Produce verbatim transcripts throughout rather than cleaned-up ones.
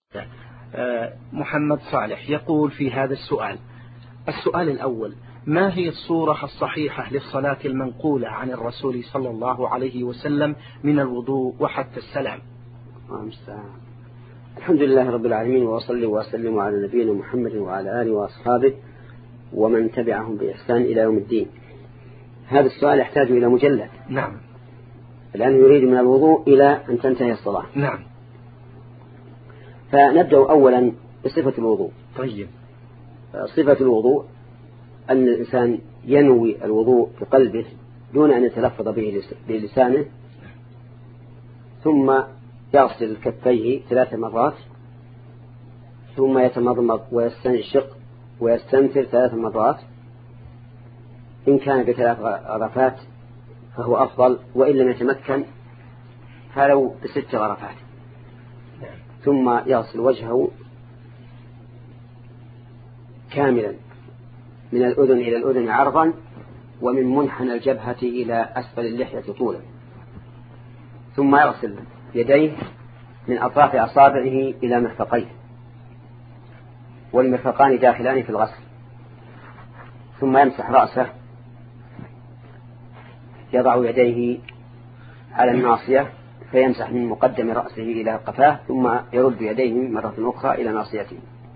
محمد صالح يقول في هذا السؤال: السؤال الأول: ما هي الصورة الصحيحة للصلاة المنقولة عن الرسول صلى الله عليه وسلم من الوضوء وحتى السلام؟ الحمد لله رب العالمين، وأصلي وأسلم على نبينا محمد وعلى آله وأصحابه ومن تبعهم بإحسان إلى يوم الدين. هذا السؤال يحتاج إلى مجلد. نعم. الآن يريد من الوضوء إلى أن تنتهي الصلاة. نعم. فنبدأ أولا بصفة الوضوء. طيب. صفة الوضوء أن الإنسان ينوي الوضوء بقلبه دون أن يتلفظ به بلسانه، ثم يغسل كفيه ثلاث مرات، ثم يتمضمض ويستنشق ويستنثر ثلاث مرات. إن كان بثلاث غرفات فهو أفضل، وإن لم يتمكن فلو بست غرفات. ثم يغسل وجهه كاملا من الأذن إلى الأذن عرضا، ومن منحنى الجبهة إلى أسفل اللحية طولا. ثم يغسل يديه من أطراف أصابعه إلى مرفقيه، والمرفقان داخلان في الغسل. ثم يمسح رأسه، يضع يديه على الناصية فيمسح من مقدم رأسه إلى قفاه، ثم يرد يديه مرة أخرى إلى ناصيته.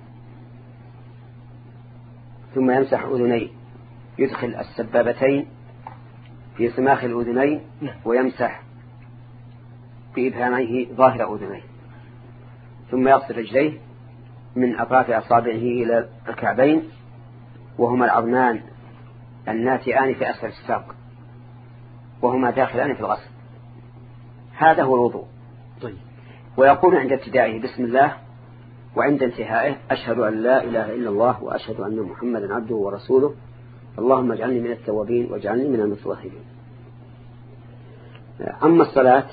ثم يمسح أذنيه، يدخل السبابتين في سماخ الأذنين ويمسح بإبهاميه ظاهر أذنيه. ثم يغسل رجليه من أطراف أصابعه إلى الكعبين، وهما العظمان الناتئان في أسفل الساق، وهما داخلان في الغسل. هذا هو الوضوء. طيب. ويقول عند ابتدائه بسم الله، وعند انتهائه أشهد أن لا إله إلا الله وأشهد أن محمدا عبده ورسوله، اللهم اجعلني من التوابين واجعلني من المتطهرين. أما الصلاة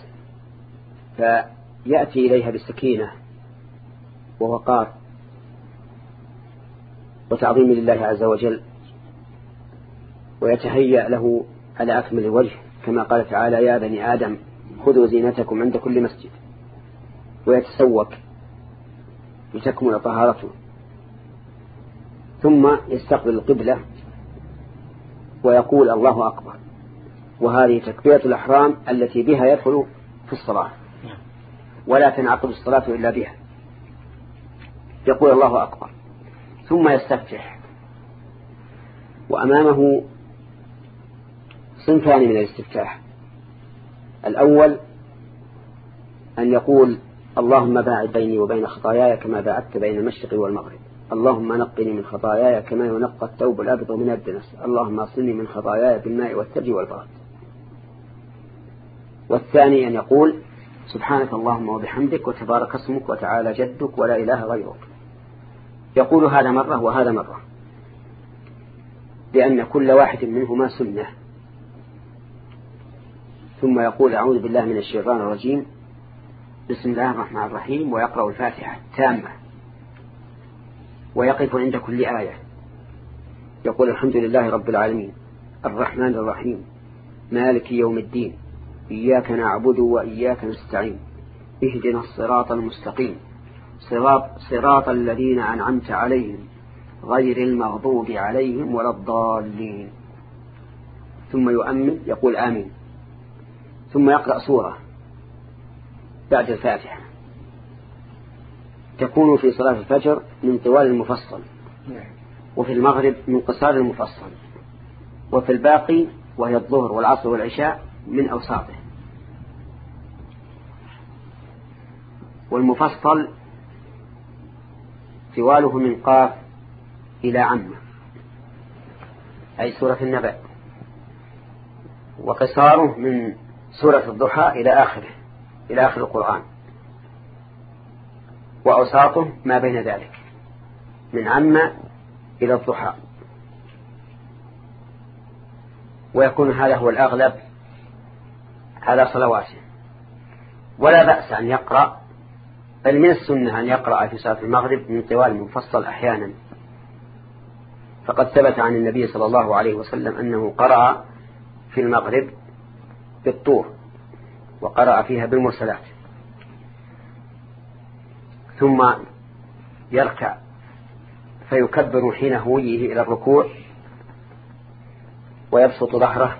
فيأتي إليها بالسكينة ووقار وتعظيم لله عز وجل، ويتهيأ له على أكمل وجه، كما قال تعالى: يا بني آدم خذوا زينتكم عند كل مسجد. ويتسوك لتكمل طهارته، ثم يستقبل القبلة ويقول الله أكبر، وهذه تكبيرة الأحرام التي بها يدخل في الصلاة، ولا تنعقد الصلاة إلا بها. يقول الله أكبر، ثم يستفتح، وأمامه صنفان من الاستفتاح. الأول أن يقول: اللهم باعد بيني وبين خطاياي كما باعدت بين المشرق والمغرب، اللهم نقني من خطاياي كما ينقى الثوب الأبيض من الدنس، اللهم اغسلني من خطاياي بالماء والثلج والبرد. والثاني أن يقول: سبحانك اللهم وبحمدك وتبارك اسمك وتعالى جدك ولا إله غيرك. يقول هذا مرة وهذا مرة، لأن كل واحد منهما سنة. ثم يقول: أعوذ بالله من الشيطان الرجيم، بسم الله الرحمن الرحيم، ويقرأ الفاتحة تامة، ويقف عند كل آية يقول: الحمد لله رب العالمين الرحمن الرحيم مالك يوم الدين إياك نعبد وإياك نستعين اهدنا الصراط المستقيم صراط, صراط الذين أنعمت عليهم غير المغضوب عليهم ولا الضالين. ثم يؤمن يقول آمين، ثم يقرأ سورة بعد الفاتحة تكون في صلاة الفجر من طوال المفصل، وفي المغرب من قصار المفصل، وفي الباقي وهي الظهر والعصر والعشاء من أوساطه. والمفصل طواله من قاف إلى عمة، أي سورة النبأ، وقصاره من سورة الضحى إلى آخره إلى آخر القرآن، وأوساطه ما بين ذلك من عمة إلى الضحى. ويكون هذا هو الأغلب على صلواته. ولا بأس أن يقرأ، بل من السنة أن يقرأ في صلاة المغرب من طوال المفصل أحيانا، فقد ثبت عن النبي صلى الله عليه وسلم أنه قرأ في المغرب بالطور، وقرأ فيها بالمرسلات. ثم يركع فيكبر حين هويه إلى الركوع ويبسط ظهره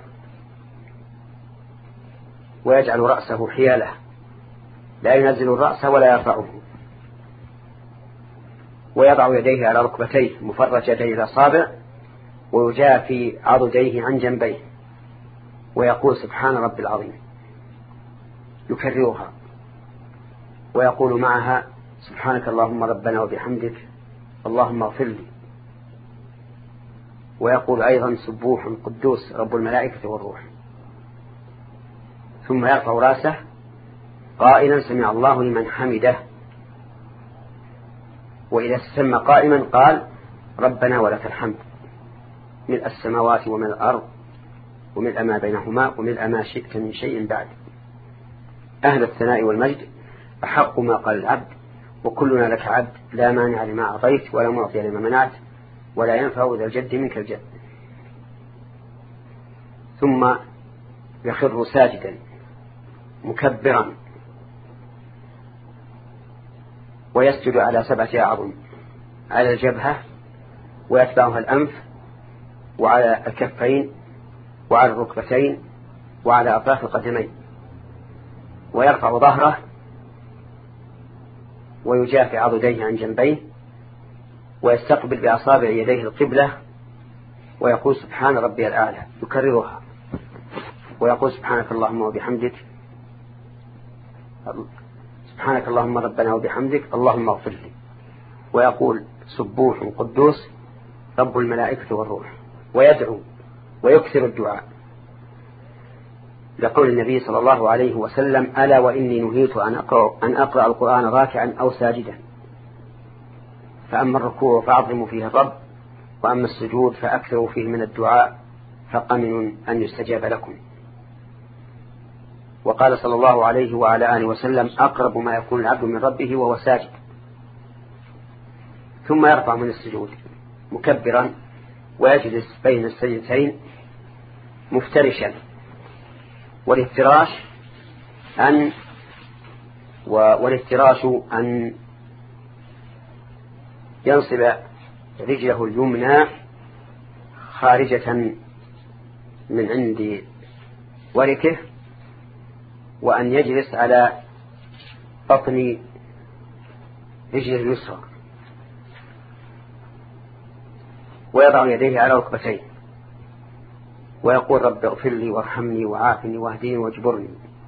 ويجعل رأسه حياله لا ينزل الرأس ولا يرفعه، ويضع يديه على ركبتيه مفرجتي الأصابع ويجافي عضديه عن جنبيه ويقول سبحان رب العظيم، يكررها ويقول معها سبحانك اللهم ربنا وبحمدك اللهم اغفر لي، ويقول أيضا سبوح قدوس رب الملائكة والروح، ثم يرفع رأسه قائلا سمع الله لمن حمده، وإذا استسمى قائما قال ربنا ولك الحمد ملء السماوات وملء الأرض وملء ما بينهما وملء ما شئت من شيء بعد، أهل الثناء والمجد أحق ما قال العبد وكلنا لك عبد لا مانع لما أعطيت ولا معطي لما منعت ولا ينفع ذا الجد منك الجد. ثم يخر ساجدا مكبرا ويسجد على سبعة أعظم، على الجبهة ويتبعها الأنف وعلى الكفين وعلى الركبتين وعلى أطراف القدمين، ويرفع ظهره ويجافي عضديه عن جنبيه ويستقبل بأصابع يديه القبلة ويقول سبحان ربي الأعلى، يكررها ويقول سبحانك اللهم وبحمدك سبحانك اللهم ربنا وبحمدك اللهم اغفر لي، ويقول سبوح قدوس رب الملائكة والروح، ويدعو ويكثر الدعاء لقول النبي صلى الله عليه وسلم ألا وإني نهيت أن أقرأ, أن أقرأ القرآن راكعا أو ساجدا، فأما الركوع فأعظموا فيه الرب وأما السجود فأكثروا فيه من الدعاء فقمن أن يستجاب لكم. وقال صلى الله عليه وعلى آله وسلم أقرب ما يكون العبد من ربه وهو ساجد، ثم يرفع من السجود مكبرا ويجلس بين السجدتين مفترشا، والافتراش أن والافتراش أن ينصب رجله اليمنى خارجة من عند وركه وأن يجلس على بطن رجله اليسرى ويضع يديه على ركبتيه ويقول رب اغفر لي وارحمني وعافني واهدني واجبرني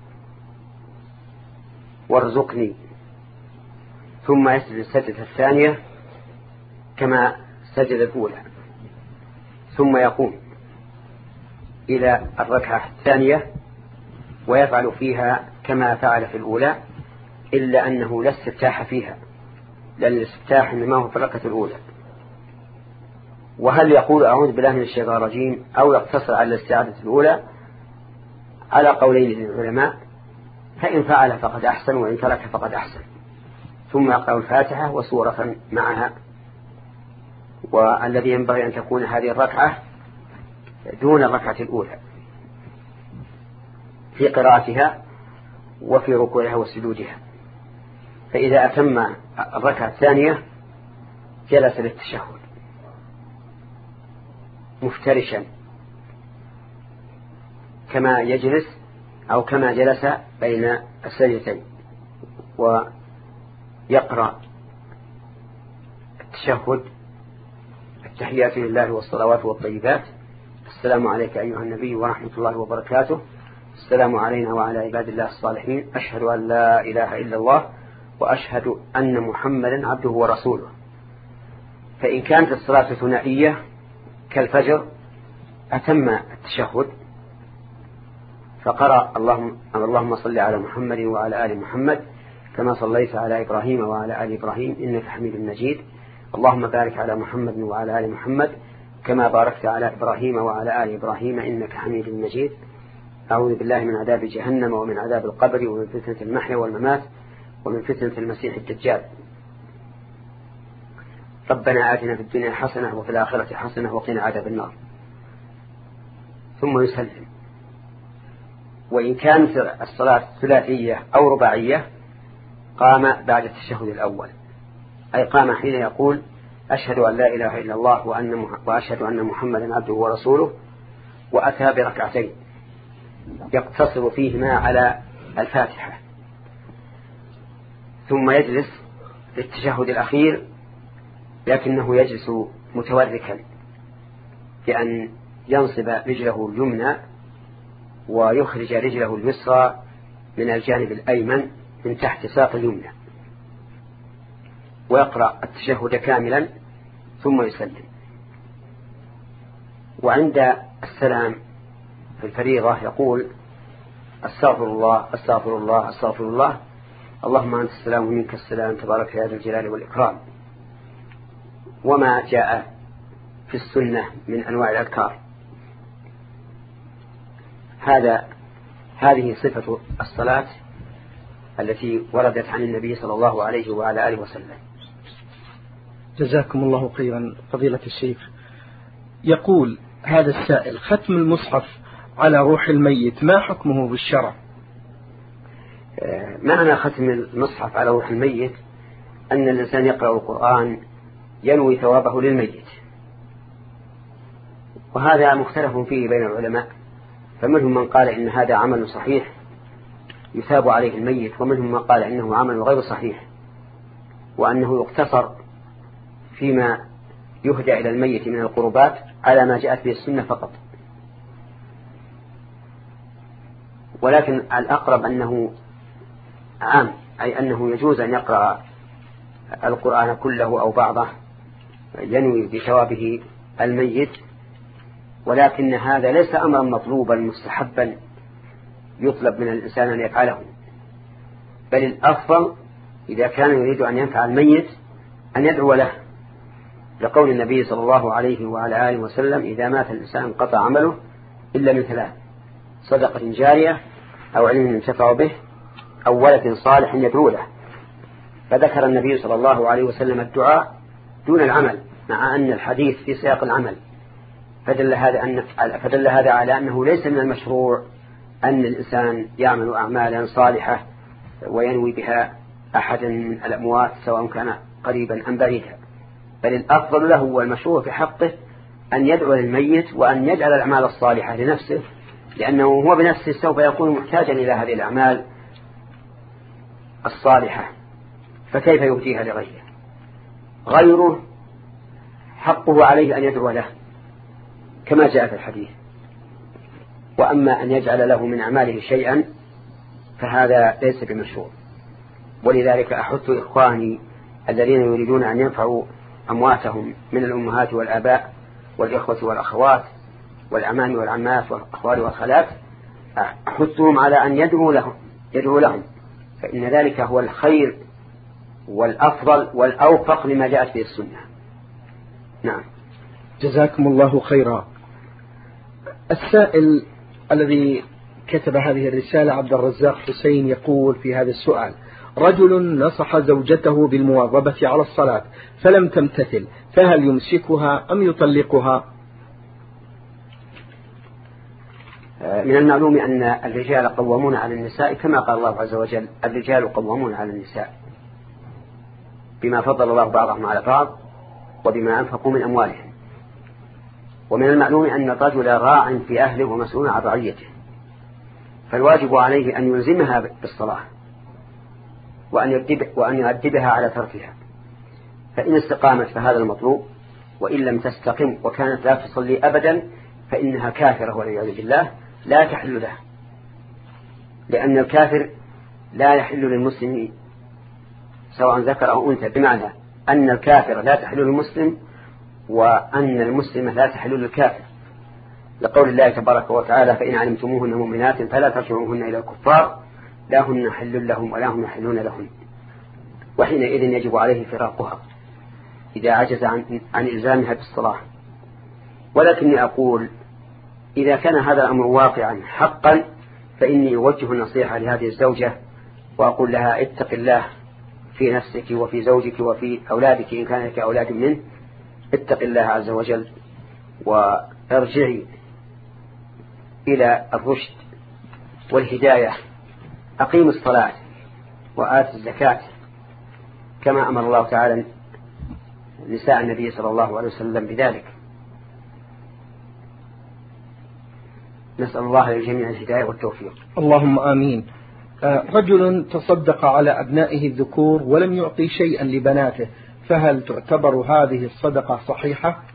وارزقني، ثم يسجد السجدة الثانية كما سجد الأولى، ثم يقوم إلى الركعة الثانية ويفعل فيها كما فعل في الأولى، إلا أنه لا استفتاح فيها لأن الاستفتاح إنما هو في الركعة الأولى. وهل يقول أعوذ بالله من الشيطان الرجيم أو يقتصر على الاستعاذة الأولى؟ على قولين للعلماء، فإن فعل فقد أحسن وإن ترك فقد أحسن، ثم يقرأ الفاتحة وسورة معها. والذي ينبغي أن تكون هذه الركعة دون الركعة الأولى في قراءتها وفي ركوعها وسجودها، فإذا أتم الركعة الثانية جلس للتشهد مفترشا كما يجلس أو كما جلس بين السجدتين، ويقرأ التشهد التحيات لله والصلوات والطيبات، السلام عليك أيها النبي ورحمة الله وبركاته، السلام علينا وعلى عباد الله الصالحين، أشهد أن لا إله إلا الله وأشهد أن محمدا عبده ورسوله. فإن كانت الصلاة ثنائية كالفجر أتم التشهد فقرأ اللهم, اللهم صل على محمد وعلى آل محمد كما صليت على إبراهيم وعلى آل إبراهيم إنك حميد مجيد، اللهم بارك على محمد وعلى آل محمد كما باركت على إبراهيم وعلى آل إبراهيم إنك حميد مجيد، أعوذ بالله من عذاب جهنم ومن عذاب القبر ومن فتنة المحيا والممات ومن فتنة المسيح الدجال، ربنا آتنا في الدنيا حسنة وفي الآخرة حسنة وقنا عذاب النار، ثم يسلم. وإن كانت الصلاة ثلاثية أو رباعية قام بعد التشهد الأول أي قام حين يقول أشهد أن لا إله إلا الله وأن وأشهد أن محمدا عبده ورسوله، وأتى بركعتين يقتصر فيهما على الفاتحة، ثم يجلس للتشهد الأخير، لكنه يجلس متوركا بأن ينصب رجله اليمنى ويخرج رجله اليسرى من الجانب الأيمن من تحت ساق اليمنى، ويقرأ التشهد كاملا ثم يسلم. وعند السلام في الفريضة يقول استغفر الله استغفر الله استغفر الله، اللهم أنت السلام ومنك السلام تبارك يا ذا الجلال والإكرام، وما جاء في السنة من أنواع الأذكار. هذا هذه صفة الصلاة التي وردت عن النبي صلى الله عليه وعلى آله وسلم. جزاكم الله خيرا فضيلة الشيخ. يقول هذا السائل: ختم المصحف على روح الميت ما حكمه بالشرع؟ معنى ختم المصحف على روح الميت أن الإنسان يقرأ القرآن ينوي ثوابه للميت، وهذا مختلف فيه بين العلماء، فمنهم من قال إن هذا عمل صحيح يثاب عليه الميت، ومنهم من قال إنه عمل غير صحيح وأنه يقتصر فيما يهدى إلى الميت من القربات على ما جاءت به السنة فقط. ولكن الأقرب أنه عام، أي أنه يجوز أن يقرأ القرآن كله أو بعضه ينوي بثوابه الميت، ولكن هذا ليس أمرا مطلوبا مستحبا يطلب من الإنسان أن يفعله، بل الأفضل إذا كان يريد أن ينفع الميت أن يدعو له، لقول النبي صلى الله عليه وعلى آله وسلم: إذا مات الإنسان قطع عمله إلا من ثلاث: صدقة جارية أو علم ينتفع به أو ولد صالح يدعو له. فذكر النبي صلى الله عليه وسلم الدعاء دون العمل، مع أن الحديث في سياق العمل، فدل هذا, أن فدل هذا على أنه ليس من المشروع أن الإنسان يعمل أعمالا صالحة وينوي بها أحدا من الأموات سواء كان قريبا أم بعيدا، بل الأفضل له والمشروع في حقه أن يدعو للميت وأن يجعل الأعمال الصالحة لنفسه، لأنه هو بنفسه سوف يكون محتاجا إلى هذه الأعمال الصالحة، فكيف يهديها لغيره؟ غيره حقه عليه أن يدعو له كما جاء في الحديث، وأما أن يجعل له من أعماله شيئا فهذا ليس بمشروع. ولذلك أحث إخواني الذين يريدون أن ينفعوا أمواتهم من الأمهات والآباء والإخوة والأخوات والأعمام والعمات والأخوال والخالات، أحثهم على أن يدعوا لهم يدعوا لهم فإن ذلك هو الخير والأفضل والأوفق لما جاءت به السنة. نعم. جزاكم الله خيرا. السائل الذي كتب هذه الرسالة عبد الرزاق حسين يقول في هذا السؤال: رجل نصح زوجته بالمواظبة على الصلاة فلم تمتثل، فهل يمسكها أم يطلقها؟ من المعلوم أن الرجال قوامون على النساء كما قال الله عز وجل: الرجال قوامون على النساء بما فضل الله بعضهم على بعض وبما أنفقوا من أموالهم. ومن المعلوم أن الرجل راع في أهله ومسؤول عن رعيته، فالواجب عليه أن يلزمها بالصلاة وأن يؤدب وأن يؤدبها على تركها، فإن استقامت فهذا المطلوب، وإن لم تستقم وكانت لا تصلي أبدا فإنها كافرة والعياذ بالله لا تحل له، لأن الكافر لا يحل للمسلم سواء ذكر أو أنثى، بمعنى أن الكافر لا تحل للمسلم وأن المسلم لا تحل للكافر، لقول الله تبارك وتعالى: فإن علمتموهن مؤمنات فلا ترجعوهن إلى الكفار لا هن حل لهم ولا هم يحلون لهم، وحينئذ يجب عليه فراقها إذا عجز عن, عن إلزامها بالصلاة. ولكني أقول إذا كان هذا الأمر واقعا حقا فإني أوجه النصيحة لهذه الزوجة وأقول لها: اتق الله في نفسك وفي زوجك وفي أولادك إن كان لك أولاد منه، اتق الله عز وجل وارجعي إلى الرشد والهداية، أقيم الصلاة وآت الزكاة كما أمر الله تعالى نساء النبي صلى الله عليه وسلم بذلك. نسأل الله للجميع الهداية والتوفيق. اللهم آمين. رجل تصدق على أبنائه الذكور ولم يعطي شيئا لبناته، فهل تعتبر هذه الصدقة صحيحة؟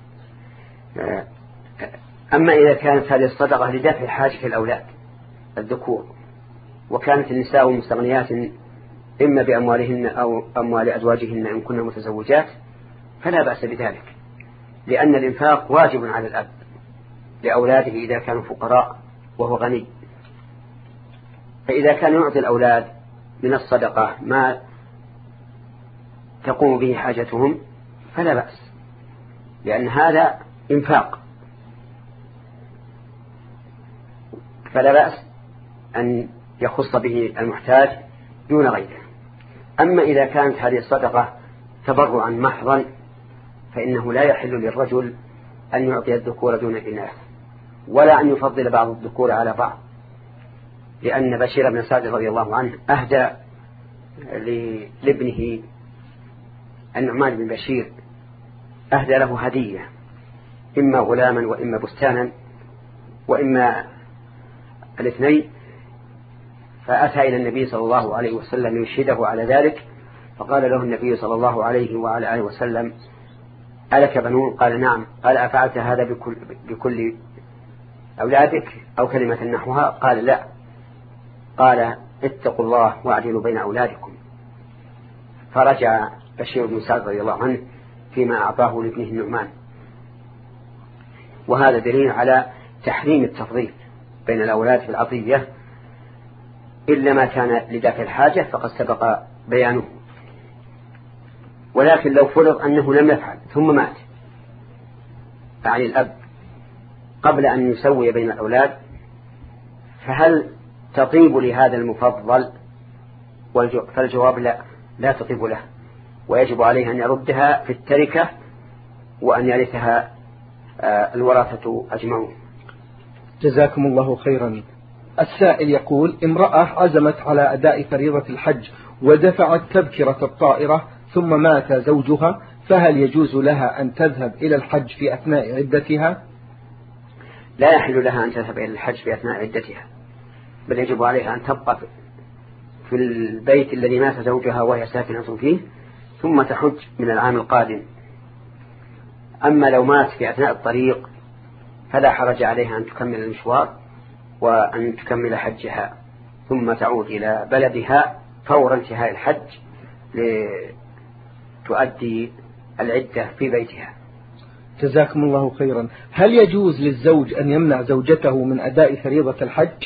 أما إذا كانت هذه الصدقة لدفع حاجة الأولاد الذكور، وكانت النساء مستغنيات إما بأموالهن أو أموال أزواجهن إن كن متزوجات، فلا بأس بذلك، لأن الإنفاق واجب على الأب لأولاده إذا كانوا فقراء وهو غني. فإذا كان يعطي الأولاد من الصدقة ما تقوم به حاجتهم فلا بأس، لأن هذا إنفاق، فلا بأس أن يخص به المحتاج دون غيره. أما إذا كانت هذه الصدقة تبرعا محضا فإنه لا يحل للرجل أن يعطي الذكور دون الإناث، ولا أن يفضل بعض الذكور على بعض، لأن بشير بن سعد رضي الله عنه أهدى لابنه النعمان بن بشير، أهدى له هدية، إما غلاما وإما بستانا وإما الاثنين، فأتى إلى النبي صلى الله عليه وسلم يشهده على ذلك، فقال له النبي صلى الله عليه وعلى آله وسلم: ألك بنون؟ قال: نعم. قال: أفعلت هذا بكل, بكل أولادك أو كلمة نحوها؟ قال: لا. قال: اتقوا الله واعدلوا بين أولادكم. فرجع بشير بن سعد رضي الله عنه فيما أعطاه لابنه النعمان. وهذا دليل على تحريم التفضيل بين الأولاد في العطية، إلا ما كان لدافع الحاجة فقد سبق بيانه. ولكن لو فرض أنه لم يفعل ثم مات، يعني الأب، قبل أن يسوي بين الأولاد، فهل تطيب لهذا المفضل؟ فالجواب لا، لا تطيب له، ويجب عليه أن يردها في التركة وأن يرثها الورثة أجمعون. جزاكم الله خيرا. السائل يقول: امرأة عزمت على أداء فريضة الحج ودفعت تذكرة الطائرة ثم مات زوجها، فهل يجوز لها أن تذهب إلى الحج في أثناء عدتها؟ لا يحل لها أن تذهب إلى الحج في أثناء عدتها، بل يجب عليها أن تبقى في البيت الذي مات زوجها وهي ساكنة فيه ثم تحج من العام القادم. أما لو مات في أثناء الطريق فلا حرج عليها أن تكمل المشوار وأن تكمل حجها ثم تعود إلى بلدها فور انتهاء الحج لتؤدي العدة في بيتها. جزاكم الله خيرا. هل يجوز للزوج أن يمنع زوجته من أداء فريضة الحج؟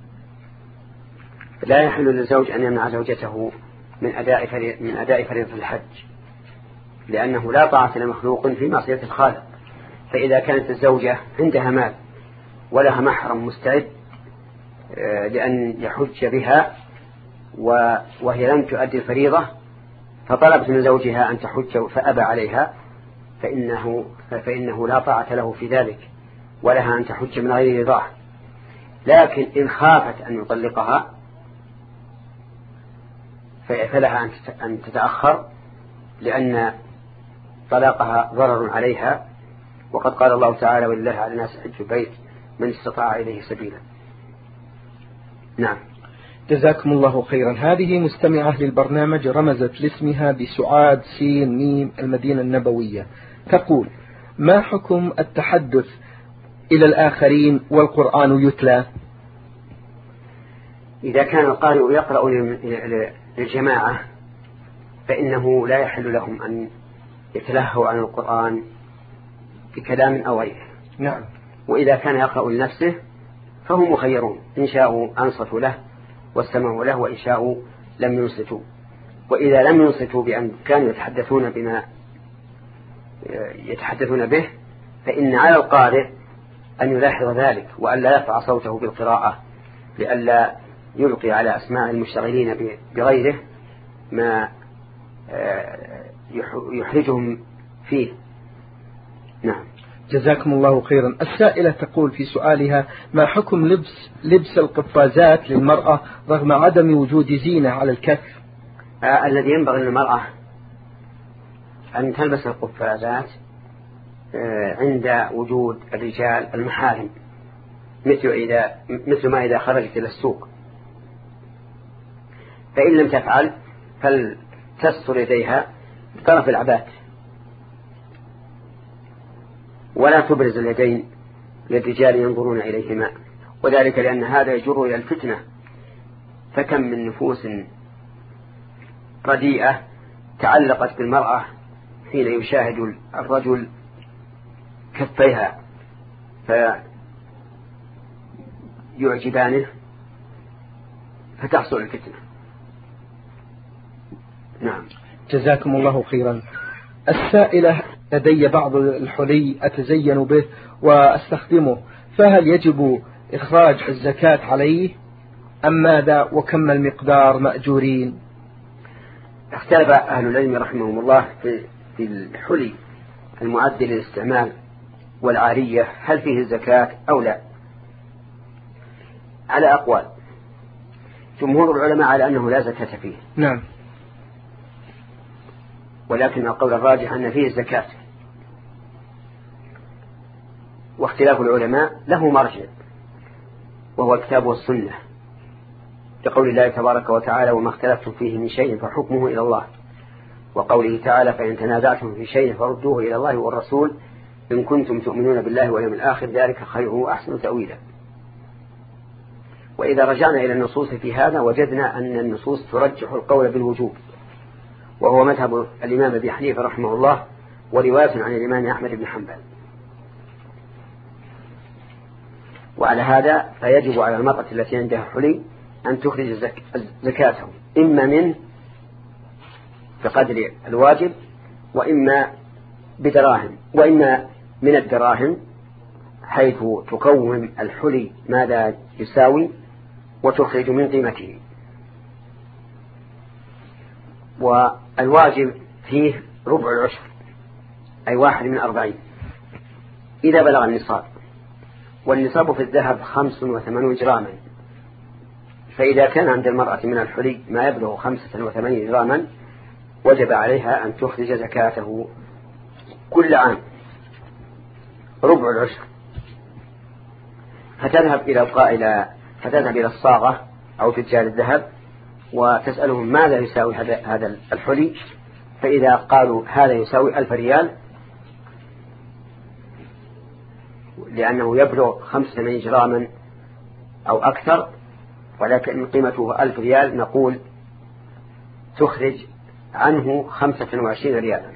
لا يحل للزوج أن يمنع زوجته من أداء من أداء فريضة الحج، لأنه لا طاعة لمخلوق في معصية الخالق. فإذا كانت الزوجة عندها مال ولها محرم مستعد لأن يحج بها وهي لم تؤدي الفريضة، فطلبت من زوجها أن تحج فأبى عليها، فإنه, فإنه لا طاعة له في ذلك، ولها أن تحج من غير رضاه. لكن إن خافت أن يطلقها فلها أن تتأخر، لأن طلاقها ضرر عليها، وقد قال الله تعالى: ولله على الناس حج البيت من استطاع إليه سبيلا. نعم. جزاكم الله خيرا. هذه مستمعة للبرنامج رمزت لاسمها بسعاد سين ميم المدينة النبوية، تقول: ما حكم التحدث إلى الآخرين والقرآن يتلى؟ إذا كان القارئ يقرأ للجماعة فإنه لا يحل لهم أن يتلهوا عن القرآن بكلام أو غيره. نعم. وإذا كان يقرأ لنفسه فهم مخيرون، إن شاءوا أنصتوا له واستمعوا له، وإن شاءوا لم ينصتوا. وإذا لم ينصتوا بأن كانوا يتحدثون بما يتحدثون به، فإن على القارئ أن يلاحظ ذلك وأن لا يرفع صوته بالقراءة، لئلا يلقي على أسماع المشتغلين بغيره ما يحرجهم فيه. نعم. جزاكم الله خيرا. السائلة تقول في سؤالها: ما حكم لبس لبس القفازات للمرأة رغم عدم وجود زينة على الكف؟ آه الذي ينبغي للمرأة أن تلبس القفازات عند وجود الرجال المحارم، مثل, إذا مثل ما إذا خرجت إلى السوق، فإن لم تفعل فلتستر يديها بطرف العبات ولا تبرز اليدين للرجال ينظرون إليهما، وذلك لأن هذا يجر إلى الفتنة. فكم من نفوس رديئة تعلقت بالمرأة حين يشاهد الرجل كفيها فيعجبانه فتحصل الفتنة. نعم. جزاكم الله خيرا. السائلة: لدي بعض الحلي أتزين به وأستخدمه، فهل يجب إخراج الزكاة عليه أم ماذا، وكم المقدار مأجورين؟ اختلف أهل العلم رحمهم الله في الحلي المعد للاستعمال والعارية هل فيه الزكاة أو لا، على أقوال. جمهور العلماء على أنه لا زكاة فيه. نعم. ولكن القول الراجح أن فيه الزكاة، واختلاف العلماء له مرجع وهو الكتاب والسنة، لقول الله تبارك وتعالى: وما اختلفتم فيه من شيء فحكمه إلى الله، وقوله تعالى: فإن تنازعتم في شيء فردوه إلى الله والرسول إن كنتم تؤمنون بالله واليوم الآخر ذلك خير وأحسن تأويلا. وإذا رجعنا إلى النصوص في هذا وجدنا أن النصوص ترجح القول بالوجوب، وهو مذهب الإمام أبي حنيفة رحمه الله ورواية عن الإمام أحمد بن حنبل. وعلى هذا فيجب على المرأة التي عندها حلي أن تخرج زكاته، إما من بقدر الواجب وإما بدراهم، وإما من الدراهم حيث تقوم الحلي ماذا يساوي وتخرج من قيمته. والواجب فيه ربع العشر، أي واحد من أربعين إذا بلغ النصاب، والنصاب في الذهب خمس وثمانون جراما، فإذا كان عند المرأة من الحلي ما يبلغ خمسة وثمانين جراما وجب عليها أن تخرج زكاته كل عام ربع العشر. فتذهب إلى القائلة فتذهب إلى الصاغة أو تجار الذهب وتسألهم ماذا يساوي هذا الحلي، فإذا قالوا هذا يساوي ألف ريال لأنه يبلغ خمسة وثمانين جراما أو أكثر ولكن قيمته ألف ريال، نقول تخرج عنه خمسة وعشرين ريالا.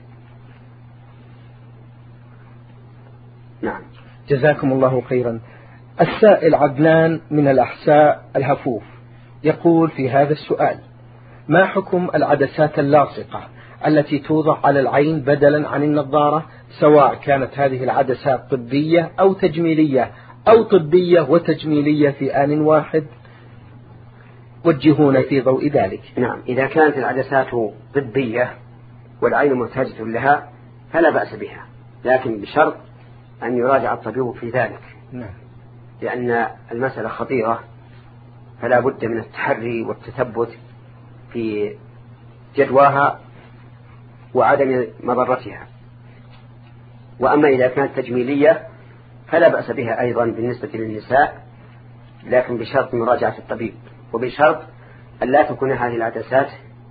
نعم. جزاكم الله خيرا. السائل عدنان من الأحساء الهفوف يقول في هذا السؤال: ما حكم العدسات اللاصقة التي توضع على العين بدلا عن النظارة، سواء كانت هذه العدسات طبية أو تجميلية أو طبية وتجميلية في آن واحد؟ وجهونا في ضوء ذلك. نعم. إذا كانت العدسات طبية والعين محتاجة لها فلا بأس بها، لكن بشرط أن يراجع الطبيب في ذلك. نعم. لأن المسألة خطيرة، فلا بد من التحري والتثبت في جدواها وعدم مضرتها. وأما إذا كانت تجميلية فلا بأس بها أيضا بالنسبة للنساء، لكن بشرط مراجعة الطبيب، وبشرط أن لا تكون هذه العدسات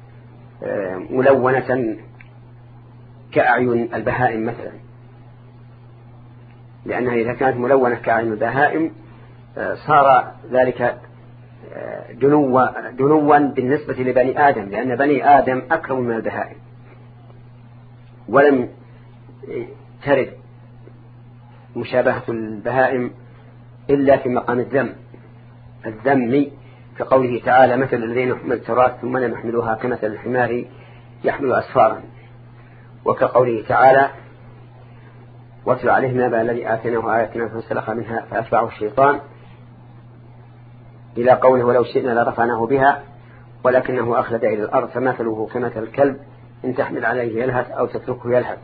ملونة كأعين البهائم مثلا، لأنها إذا كانت ملونة كأعين البهائم صار ذلك دنوا دنوا بالنسبة لبني آدم، لأن بني آدم أكرم من البهائم، ولم ترد مشابهة البهائم إلا في مقام الذم الذمي، كقوله تعالى: مثل الذين يحمل التراث ثم لم يحملوها كمثل الحمار يحمل أسفارا، وكقوله تعالى: واتل عليهم نبأ الذي آتيناه آياتنا فانسلخ منها فأتبعه الشيطان، إلى قوله: ولو شئنا لرفعناه بها ولكنه أخلد إلى الأرض فمثله كمثل الكلب إن تحمل عليه يلهث أو تتركه يلهث،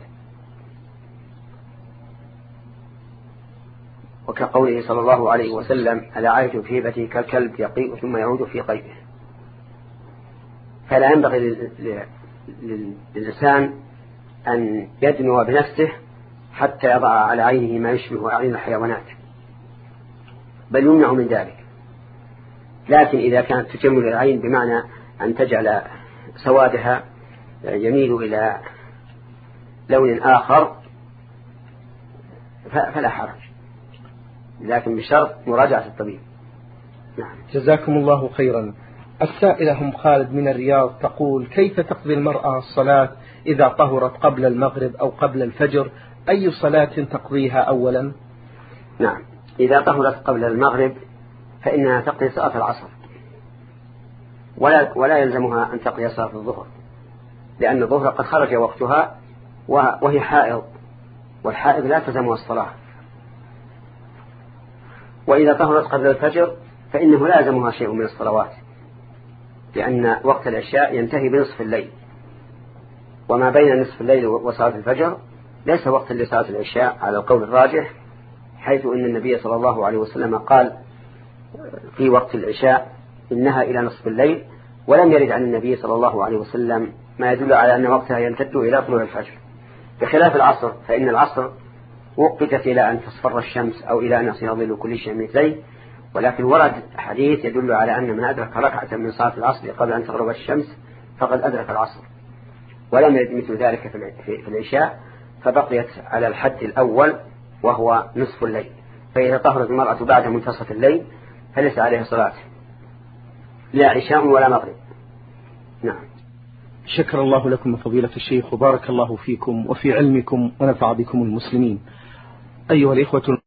وكقوله صلى الله عليه وسلم: ألا عايش في هبته كالكلب يقيء ثم يعود في قيئه. فلا ينبغي للإنسان أن يدنو بنفسه حتى يضع على عينه ما يشبه أعين الحيوانات، بل يمنع من ذلك. لكن إذا كانت تجمل العين بمعنى أن تجعل سوادها يميل إلى لون آخر فلا حرج، لكن بشرط مراجعة الطبيب. نعم. جزاكم الله خيرا. السائلة أم خالد من الرياض تقول: كيف تقضي المرأة الصلاة إذا طهرت قبل المغرب أو قبل الفجر؟ أي صلاة تقضيها أولا؟ نعم، إذا طهرت قبل المغرب فإنها تقضي صلاة العصر، ولا, ولا يلزمها أن تقضي صلاة الظهر، لأن الظهر قد خرج وقتها وهي حائض، والحائض لا تلزمها الصلاة. وإذا طهرت قبل الفجر فإنه لا يلزمها شيء من الصلوات، لأن وقت العشاء ينتهي بنصف الليل، وما بين نصف الليل وصلاة الفجر ليس وقتا لصلاة العشاء على القول الراجح، حيث أن النبي صلى الله عليه وسلم قال في وقت العشاء إنها إلى نصف الليل، ولم يرد عن النبي صلى الله عليه وسلم ما يدل على أن وقتها يمتد إلى طلوع الفجر، بخلاف العصر، فإن العصر وقتت إلى أن تصفر الشمس أو إلى أن يصير ظل كل شيء مثليه، ولكن ورد حديث يدل على أن من أدرك ركعة من صلاة العصر قبل أن تغرب الشمس فقد أدرك العصر، ولم يرد مثل ذلك في العشاء، فبقيت على الحد الأول وهو نصف الليل. فإذا طهرت المرأة بعد منتصف الليل فليس عليها صلاة، لا عشاء ولا مغرب. نعم. شكر الله لكم فضيلة الشيخ، وبارك الله فيكم وفي علمكم ونفع بكم المسلمين. أيها الإخوة